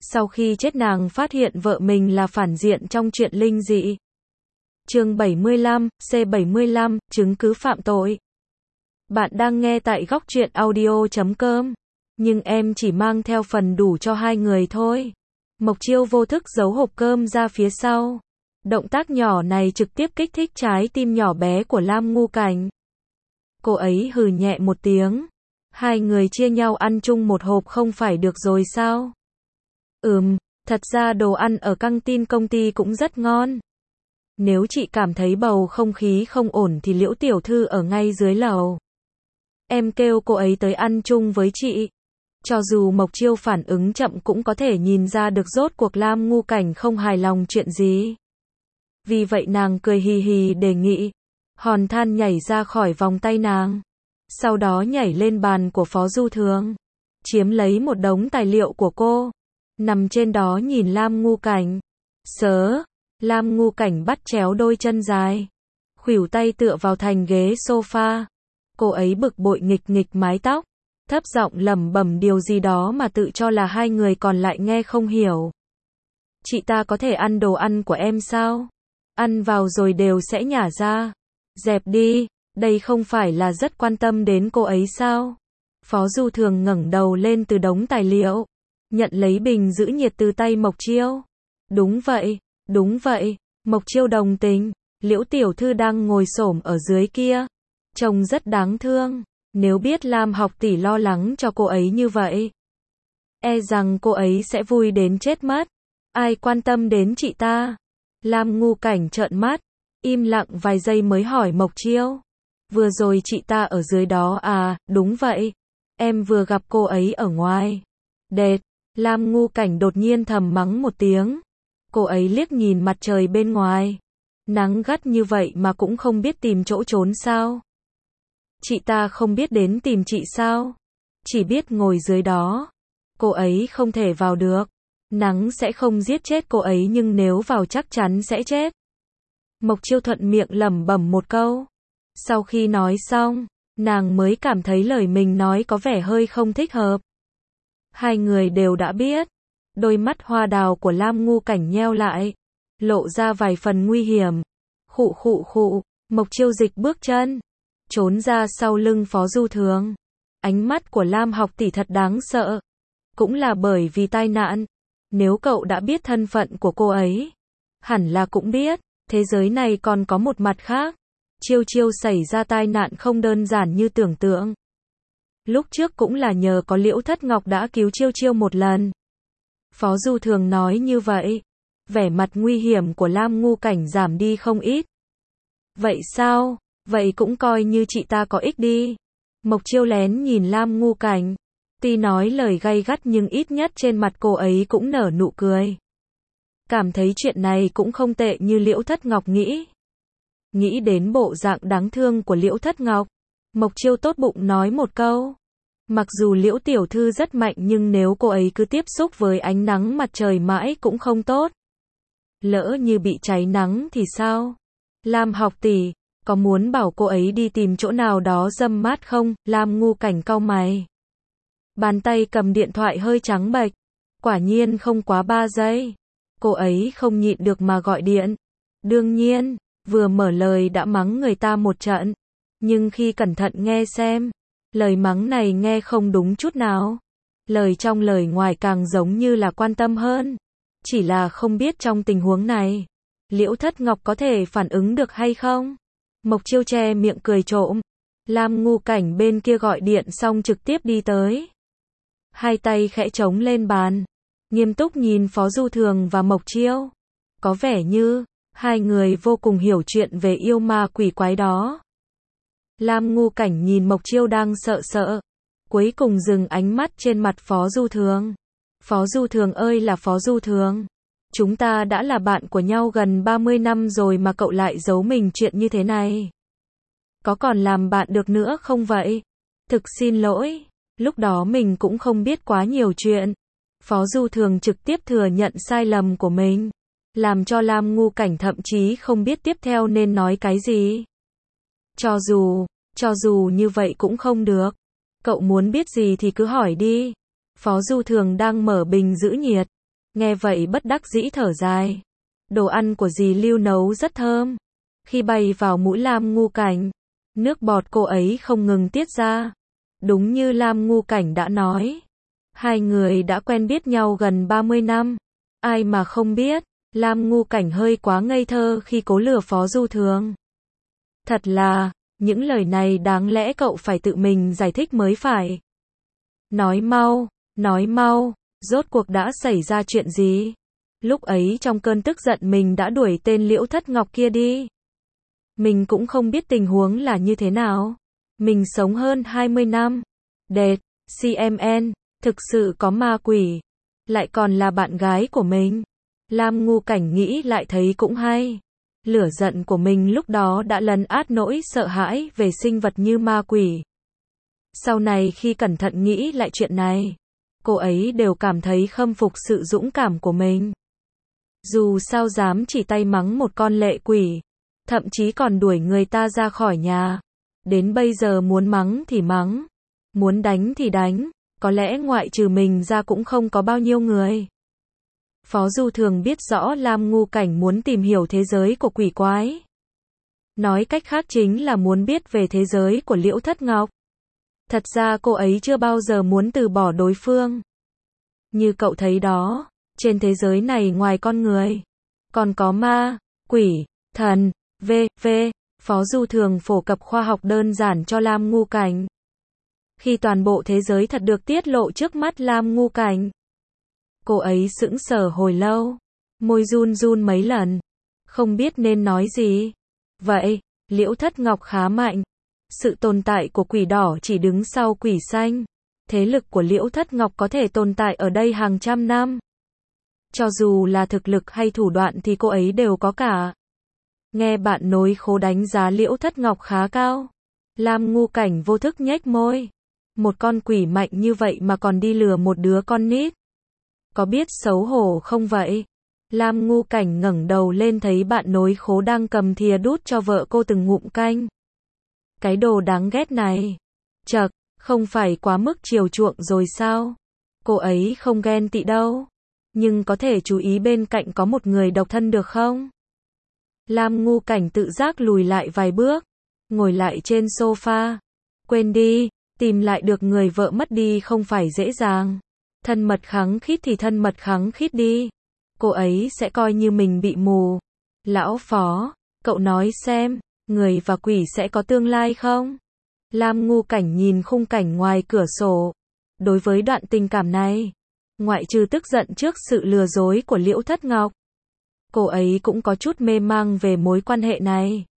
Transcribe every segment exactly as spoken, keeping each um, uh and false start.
Sau khi chết nàng phát hiện vợ mình là phản diện trong chuyện linh dị. Chương bảy mươi lăm, C bảy mươi lăm, chứng cứ phạm tội. Bạn đang nghe tại góc truyện audio chấm com. Nhưng em chỉ mang theo phần đủ cho hai người thôi. Mộc Chiêu vô thức giấu hộp cơm ra phía sau. Động tác nhỏ này trực tiếp kích thích trái tim nhỏ bé của Lam Ngu Cảnh. Cô ấy hừ nhẹ một tiếng. Hai người chia nhau ăn chung một hộp không phải được rồi sao? Ừm, thật ra đồ ăn ở căng tin công ty cũng rất ngon. Nếu chị cảm thấy bầu không khí không ổn thì Liễu tiểu thư ở ngay dưới lầu. Em kêu cô ấy tới ăn chung với chị. Cho dù Mộc Chiêu phản ứng chậm cũng có thể nhìn ra được rốt cuộc Lam Ngu Cảnh không hài lòng chuyện gì. Vì vậy nàng cười hì hì đề nghị. Hòn than nhảy ra khỏi vòng tay nàng. Sau đó nhảy lên bàn của Phó Du Thường. Chiếm lấy một đống tài liệu của cô. Nằm trên đó nhìn Lam Ngu Cảnh. Sớ. Lam Ngu Cảnh bắt chéo đôi chân dài. Khuỷu tay tựa vào thành ghế sofa. Cô ấy bực bội nghịch nghịch mái tóc. Thấp giọng lẩm bẩm điều gì đó mà tự cho là hai người còn lại nghe không hiểu. Chị ta có thể ăn đồ ăn của em sao? Ăn vào rồi đều sẽ nhả ra. Dẹp đi, đây không phải là rất quan tâm đến cô ấy sao? Phó Du Thường ngẩng đầu lên từ đống tài liệu. Nhận lấy bình giữ nhiệt từ tay Mộc Chiêu. Đúng vậy, đúng vậy, Mộc Chiêu đồng tình. Liễu tiểu thư đang ngồi xổm ở dưới kia. Trông rất đáng thương. Nếu biết Lam học tỷ lo lắng cho cô ấy như vậy, e rằng cô ấy sẽ vui đến chết mất. Ai quan tâm đến chị ta? Lam Ngu Cảnh trợn mắt, im lặng vài giây mới hỏi Mộc Chiêu. Vừa rồi chị ta ở dưới đó à? Đúng vậy. Em vừa gặp cô ấy ở ngoài. Đệt, Lam Ngu Cảnh đột nhiên thầm mắng một tiếng. Cô ấy liếc nhìn mặt trời bên ngoài. Nắng gắt như vậy mà cũng không biết tìm chỗ trốn sao? Chị ta không biết đến tìm chị sao? Chỉ biết ngồi dưới đó. Cô ấy không thể vào được. Nắng sẽ không giết chết cô ấy nhưng nếu vào chắc chắn sẽ chết. Mộc Chiêu thuận miệng lẩm bẩm một câu. Sau khi nói xong, nàng mới cảm thấy lời mình nói có vẻ hơi không thích hợp. Hai người đều đã biết. Đôi mắt hoa đào của Lam Ngu Cảnh nheo lại. Lộ ra vài phần nguy hiểm. Khụ khụ khụ, Mộc Chiêu dịch bước chân. Trốn ra sau lưng Phó Du Thường. Ánh mắt của Lam học tỷ thật đáng sợ. Cũng là bởi vì tai nạn. Nếu cậu đã biết thân phận của cô ấy, hẳn là cũng biết, thế giới này còn có một mặt khác. Chiêu Chiêu xảy ra tai nạn không đơn giản như tưởng tượng. Lúc trước cũng là nhờ có Liễu Thất Ngọc đã cứu Chiêu Chiêu một lần. Phó Du Thường nói như vậy. Vẻ mặt nguy hiểm của Lam Ngu Cảnh giảm đi không ít. Vậy sao? Vậy cũng coi như chị ta có ích đi. Mộc Chiêu lén nhìn Lam Ngu Cảnh. Tuy nói lời gay gắt nhưng ít nhất trên mặt cô ấy cũng nở nụ cười. Cảm thấy chuyện này cũng không tệ như Liễu Thất Ngọc nghĩ. Nghĩ đến bộ dạng đáng thương của Liễu Thất Ngọc. Mộc Chiêu tốt bụng nói một câu. Mặc dù Liễu tiểu thư rất mạnh nhưng nếu cô ấy cứ tiếp xúc với ánh nắng mặt trời mãi cũng không tốt. Lỡ như bị cháy nắng thì sao? Lam học tỷ, có muốn bảo cô ấy đi tìm chỗ nào đó râm mát không? Lam Ngu Cảnh cau mày. Bàn tay cầm điện thoại hơi trắng bệch. Quả nhiên không quá ba giây. Cô ấy không nhịn được mà gọi điện. Đương nhiên, vừa mở lời đã mắng người ta một trận. Nhưng khi cẩn thận nghe xem, lời mắng này nghe không đúng chút nào. Lời trong lời ngoài càng giống như là quan tâm hơn. Chỉ là không biết trong tình huống này, Liễu Thất Ngọc có thể phản ứng được hay không? Mộc Chiêu che miệng cười trộm. Lam Ngu Cảnh bên kia gọi điện xong trực tiếp đi tới. Hai tay khẽ chống lên bàn. Nghiêm túc nhìn Phó Du Thường và Mộc Chiêu. Có vẻ như, hai người vô cùng hiểu chuyện về yêu ma quỷ quái đó. Lam Ngu Cảnh nhìn Mộc Chiêu đang sợ sợ. Cuối cùng dừng ánh mắt trên mặt Phó Du Thường. Phó Du Thường ơi là Phó Du Thường. Chúng ta đã là bạn của nhau gần ba mươi năm rồi mà cậu lại giấu mình chuyện như thế này. Có còn làm bạn được nữa không vậy? Thực xin lỗi. Lúc đó mình cũng không biết quá nhiều chuyện. Phó Du Thường trực tiếp thừa nhận sai lầm của mình. Làm cho Lam Ngu Cảnh thậm chí không biết tiếp theo nên nói cái gì. Cho dù, cho dù như vậy cũng không được. Cậu muốn biết gì thì cứ hỏi đi. Phó Du Thường đang mở bình giữ nhiệt. Nghe vậy bất đắc dĩ thở dài. Đồ ăn của dì Lưu nấu rất thơm. Khi bay vào mũi Lam Ngu Cảnh, nước bọt cô ấy không ngừng tiết ra. Đúng như Lam Ngu Cảnh đã nói, hai người đã quen biết nhau gần ba mươi năm. Ai mà không biết, Lam Ngu Cảnh hơi quá ngây thơ khi cố lừa Phó Du Thường. Thật là, những lời này đáng lẽ cậu phải tự mình giải thích mới phải. Nói mau, nói mau, rốt cuộc đã xảy ra chuyện gì? Lúc ấy trong cơn tức giận mình đã đuổi tên Liễu Thất Ngọc kia đi. Mình cũng không biết tình huống là như thế nào. Mình sống hơn hai mươi năm. Đệt, xê em en, thực sự có ma quỷ. Lại còn là bạn gái của mình. Lam Ngu Cảnh nghĩ lại thấy cũng hay. Lửa giận của mình lúc đó đã lấn át nỗi sợ hãi về sinh vật như ma quỷ. Sau này khi cẩn thận nghĩ lại chuyện này, cô ấy đều cảm thấy khâm phục sự dũng cảm của mình. Dù sao dám chỉ tay mắng một con lệ quỷ, thậm chí còn đuổi người ta ra khỏi nhà. Đến bây giờ muốn mắng thì mắng, muốn đánh thì đánh, có lẽ ngoại trừ mình ra cũng không có bao nhiêu người. Phó Du Thường biết rõ Lam Ngu Cảnh muốn tìm hiểu thế giới của quỷ quái. Nói cách khác chính là muốn biết về thế giới của Liễu Thất Ngọc. Thật ra cô ấy chưa bao giờ muốn từ bỏ đối phương. Như cậu thấy đó, trên thế giới này ngoài con người, còn có ma, quỷ, thần, vân vân. Phó Du Thường phổ cập khoa học đơn giản cho Lam Ngu Cảnh. Khi toàn bộ thế giới thật được tiết lộ trước mắt Lam Ngu Cảnh, cô ấy sững sờ hồi lâu, môi run run mấy lần, không biết nên nói gì. Vậy, Liễu Thất Ngọc khá mạnh. Sự tồn tại của quỷ đỏ chỉ đứng sau quỷ xanh. Thế lực của Liễu Thất Ngọc có thể tồn tại ở đây hàng trăm năm. Cho dù là thực lực hay thủ đoạn thì cô ấy đều có cả. Nghe bạn nối khố đánh giá Liễu Thất Ngọc khá cao. Lam Ngu Cảnh vô thức nhếch môi. Một con quỷ mạnh như vậy mà còn đi lừa một đứa con nít. Có biết xấu hổ không vậy? Lam Ngu Cảnh ngẩng đầu lên thấy bạn nối khố đang cầm thìa đút cho vợ cô từng ngụm canh. Cái đồ đáng ghét này. Chậc, không phải quá mức chiều chuộng rồi sao? Cô ấy không ghen tị đâu. Nhưng có thể chú ý bên cạnh có một người độc thân được không? Lam Ngu Cảnh tự giác lùi lại vài bước. Ngồi lại trên sofa. Quên đi, tìm lại được người vợ mất đi không phải dễ dàng. Thân mật khắng khít thì thân mật khắng khít đi. Cô ấy sẽ coi như mình bị mù. Lão Phó, cậu nói xem, người và quỷ sẽ có tương lai không? Lam Ngu Cảnh nhìn khung cảnh ngoài cửa sổ. Đối với đoạn tình cảm này, ngoại trừ tức giận trước sự lừa dối của Liễu Thất Ngọc, cô ấy cũng có chút mê mang về mối quan hệ này.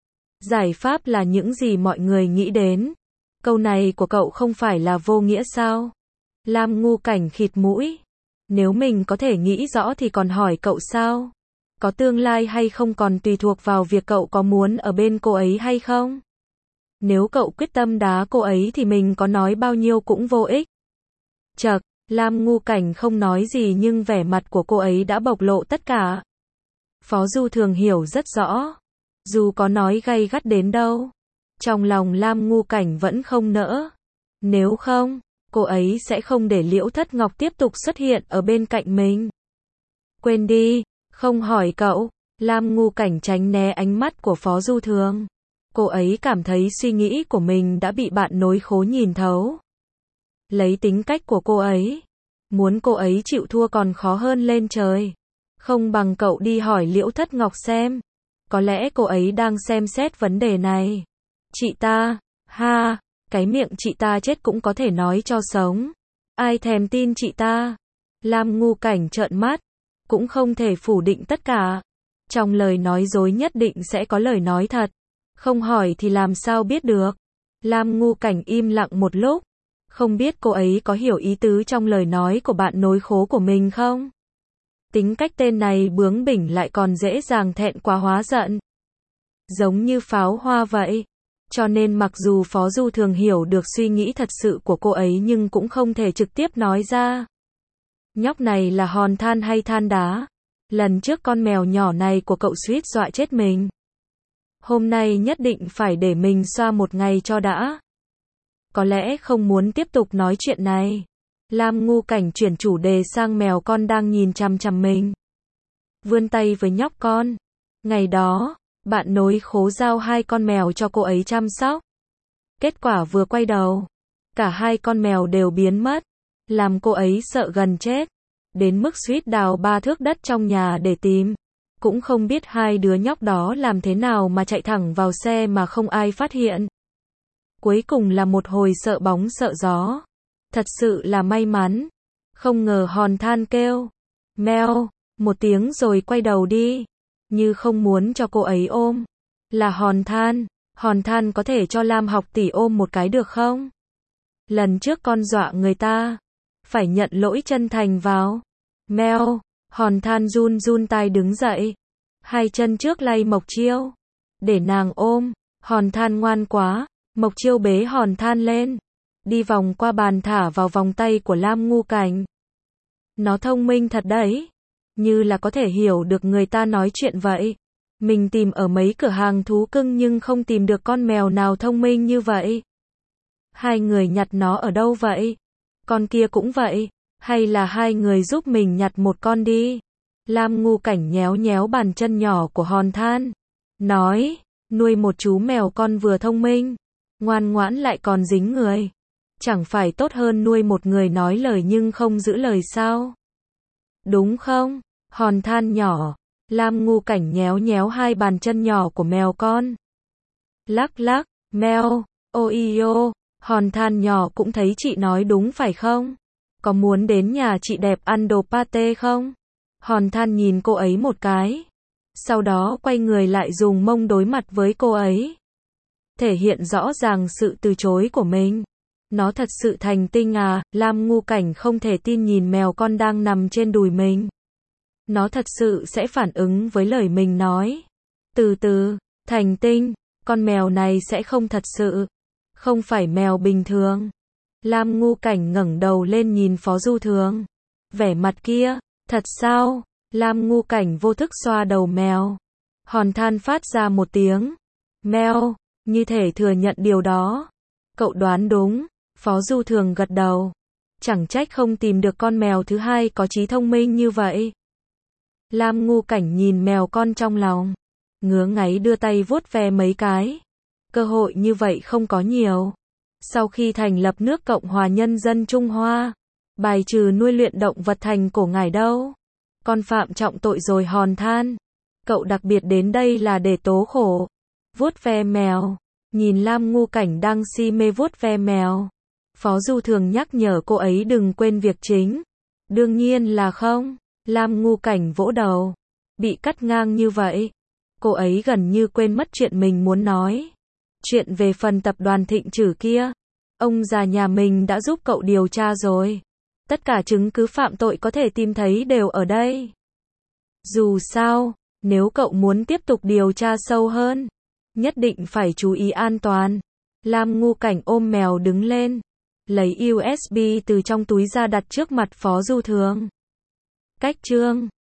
Giải pháp là những gì mọi người nghĩ đến. Câu này của cậu không phải là vô nghĩa sao? Lam Ngu Cảnh khịt mũi. Nếu mình có thể nghĩ rõ thì còn hỏi cậu sao? Có tương lai hay không còn tùy thuộc vào việc cậu có muốn ở bên cô ấy hay không? Nếu cậu quyết tâm đá cô ấy thì mình có nói bao nhiêu cũng vô ích. Chậc, Lam Ngu Cảnh không nói gì nhưng vẻ mặt của cô ấy đã bộc lộ tất cả. Phó Du Thường hiểu rất rõ. Dù có nói gay gắt đến đâu, trong lòng Lam Ngu Cảnh vẫn không nỡ. Nếu không, cô ấy sẽ không để Liễu Thất Ngọc tiếp tục xuất hiện ở bên cạnh mình. Quên đi, không hỏi cậu. Lam Ngu Cảnh tránh né ánh mắt của Phó Du Thường. Cô ấy cảm thấy suy nghĩ của mình đã bị bạn nối khố nhìn thấu. Lấy tính cách của cô ấy, muốn cô ấy chịu thua còn khó hơn lên trời. Không bằng cậu đi hỏi Liễu Thất Ngọc xem. Có lẽ cô ấy đang xem xét vấn đề này. Chị ta, ha, cái miệng chị ta chết cũng có thể nói cho sống. Ai thèm tin chị ta? Lam Ngu Cảnh trợn mắt, cũng không thể phủ định tất cả. Trong lời nói dối nhất định sẽ có lời nói thật. Không hỏi thì làm sao biết được. Lam Ngu Cảnh im lặng một lúc. Không biết cô ấy có hiểu ý tứ trong lời nói của bạn nối khố của mình không? Tính cách tên này bướng bỉnh lại còn dễ dàng thẹn quá hóa giận. Giống như pháo hoa vậy. Cho nên mặc dù Phó Du Thường hiểu được suy nghĩ thật sự của cô ấy nhưng cũng không thể trực tiếp nói ra. Nhóc này là hòn than hay than đá? Lần trước con mèo nhỏ này của cậu suýt dọa chết mình. Hôm nay nhất định phải để mình xoa một ngày cho đã. Có lẽ không muốn tiếp tục nói chuyện này. Lam Ngu Cảnh chuyển chủ đề sang mèo con đang nhìn chằm chằm mình. Vươn tay với nhóc con. Ngày đó, bạn nối khố giao hai con mèo cho cô ấy chăm sóc. Kết quả vừa quay đầu, cả hai con mèo đều biến mất, làm cô ấy sợ gần chết, đến mức suýt đào ba thước đất trong nhà để tìm. Cũng không biết hai đứa nhóc đó làm thế nào mà chạy thẳng vào xe mà không ai phát hiện. Cuối cùng là một hồi sợ bóng sợ gió. Thật sự là may mắn. Không ngờ hòn than kêu meo một tiếng rồi quay đầu đi, như không muốn cho cô ấy ôm. Là hòn than. Hòn than có thể cho Lam học tỷ ôm một cái được không? Lần trước con dọa người ta, phải nhận lỗi chân thành vào. Meo. Hòn than run run tai đứng dậy, hai chân trước lay Mộc Chiêu, để nàng ôm. Hòn than ngoan quá, Mộc Chiêu bế hòn than lên, đi vòng qua bàn thả vào vòng tay của Lam Ngu Cảnh. Nó thông minh thật đấy, như là có thể hiểu được người ta nói chuyện vậy. Mình tìm ở mấy cửa hàng thú cưng nhưng không tìm được con mèo nào thông minh như vậy. Hai người nhặt nó ở đâu vậy? Con kia cũng vậy. Hay là hai người giúp mình nhặt một con đi? Lam Ngu Cảnh nhéo nhéo bàn chân nhỏ của hòn than, nói, nuôi một chú mèo con vừa thông minh, ngoan ngoãn lại còn dính người. Chẳng phải tốt hơn nuôi một người nói lời nhưng không giữ lời sao? Đúng không? Hòn than nhỏ. Lam Ngu Cảnh nhéo nhéo hai bàn chân nhỏ của mèo con. Lắc lắc, meo, oio, hòn than nhỏ cũng thấy chị nói đúng phải không? Có muốn đến nhà chị đẹp ăn đồ pate không? Hòn than nhìn cô ấy một cái, sau đó quay người lại dùng mông đối mặt với cô ấy, thể hiện rõ ràng sự từ chối của mình. Nó thật sự thành tinh à? Lam Ngu Cảnh không thể tin nhìn mèo con đang nằm trên đùi mình. Nó thật sự sẽ phản ứng với lời mình nói. Từ từ, thành tinh, con mèo này sẽ không thật sự, không phải mèo bình thường. Lam Ngu Cảnh ngẩng đầu lên nhìn Phó Du Thường. Vẻ mặt kia, thật sao? Lam Ngu Cảnh vô thức xoa đầu mèo. Hòn than phát ra một tiếng meo, như thể thừa nhận điều đó. Cậu đoán đúng. Phó Du Thường gật đầu. Chẳng trách không tìm được con mèo thứ hai có trí thông minh như vậy. Lam Ngu Cảnh nhìn mèo con trong lòng, ngứa ngáy đưa tay vuốt ve mấy cái. Cơ hội như vậy không có nhiều. Sau khi thành lập nước Cộng hòa Nhân dân Trung Hoa, bài trừ nuôi luyện động vật thành cổ ngải đâu. Con phạm trọng tội rồi hòn than. Cậu đặc biệt đến đây là để tố khổ. Vuốt ve mèo. Nhìn Lam Ngu Cảnh đang si mê vuốt ve mèo, Phó Du Thường nhắc nhở cô ấy đừng quên việc chính. Đương nhiên là không. Lam Ngu Cảnh vỗ đầu. Bị cắt ngang như vậy, cô ấy gần như quên mất chuyện mình muốn nói. Chuyện về phần tập đoàn Thịnh Trử kia, ông già nhà mình đã giúp cậu điều tra rồi. Tất cả chứng cứ phạm tội có thể tìm thấy đều ở đây. Dù sao, nếu cậu muốn tiếp tục điều tra sâu hơn, nhất định phải chú ý an toàn. Lam Ngu Cảnh ôm mèo đứng lên, lấy u ét bê từ trong túi ra đặt trước mặt Phó Du Thường. Cách chương